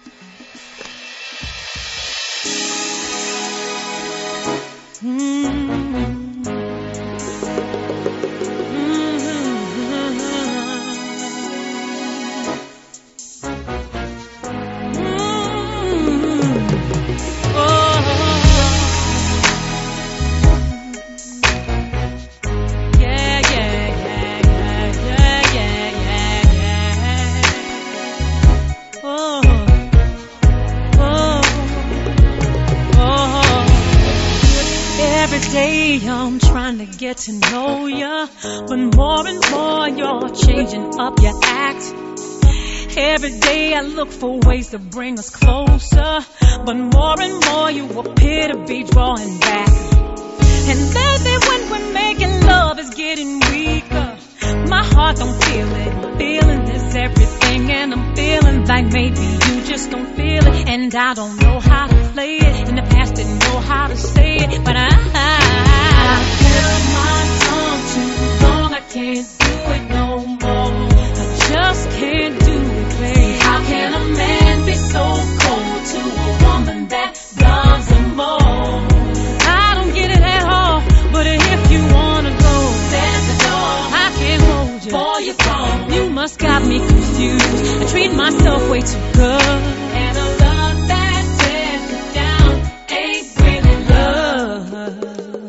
I'm trying to get to know ya, but more and more you're changing up your act. Every day I look for ways to bring us closer, but more and more you appear to be drawing back. And lately when we're making love is getting weaker. My heart don't feel it, feeling is everything, and I'm feeling like maybe you just don't feel it. And I don't know how to play it, in the past didn't know how to say it, but I held my tongue too long, I can't do it no more. I just can't do it, babe. How can a man be so cold to a woman that loves him more? I don't get it at all, but if you wanna go, there's the door. I can't hold you, boy, you're gone. You must got me confused. I treat myself way too good, and a love that tears me down ain't really love.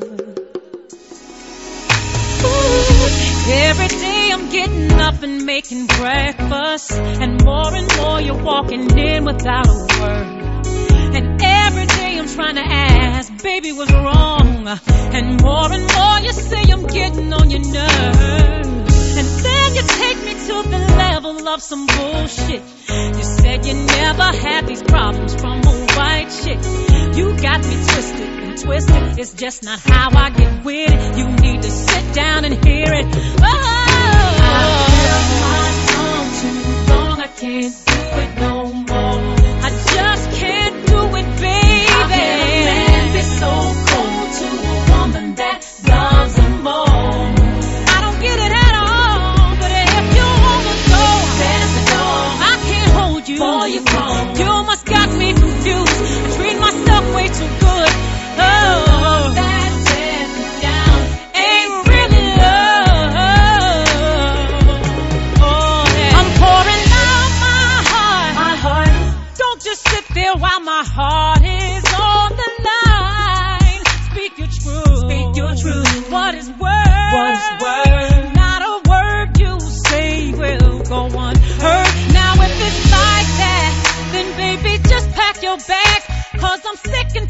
Every day I'm getting up and making breakfast, and more you're walking in without a word. And every day I'm trying to ask, baby, what's wrong? And more you say I'm getting on your nerves. And then you take me to the level of some bullshit. You said you never had these problems from a white chick. You got me twisted, it's just not how I get with it. You need to sit down and hear it. I held my tongue too long, I can't do it no more. I just can't do it, baby. How can a man be so cold to a woman that loves him more? I don't get it at all, but if you wanna go, there's the door. I can't hold you, boy, you're gone. You must got me confused. I treat myself way too good. Oh, that tears me down ain't really love. Oh, yeah. I'm pouring out my heart. Don't just sit there while my heart is on the line. Speak your truth. What is word? Not a word you say will go unheard. Now if it's like that, then baby just pack your bags, 'cause I'm sick and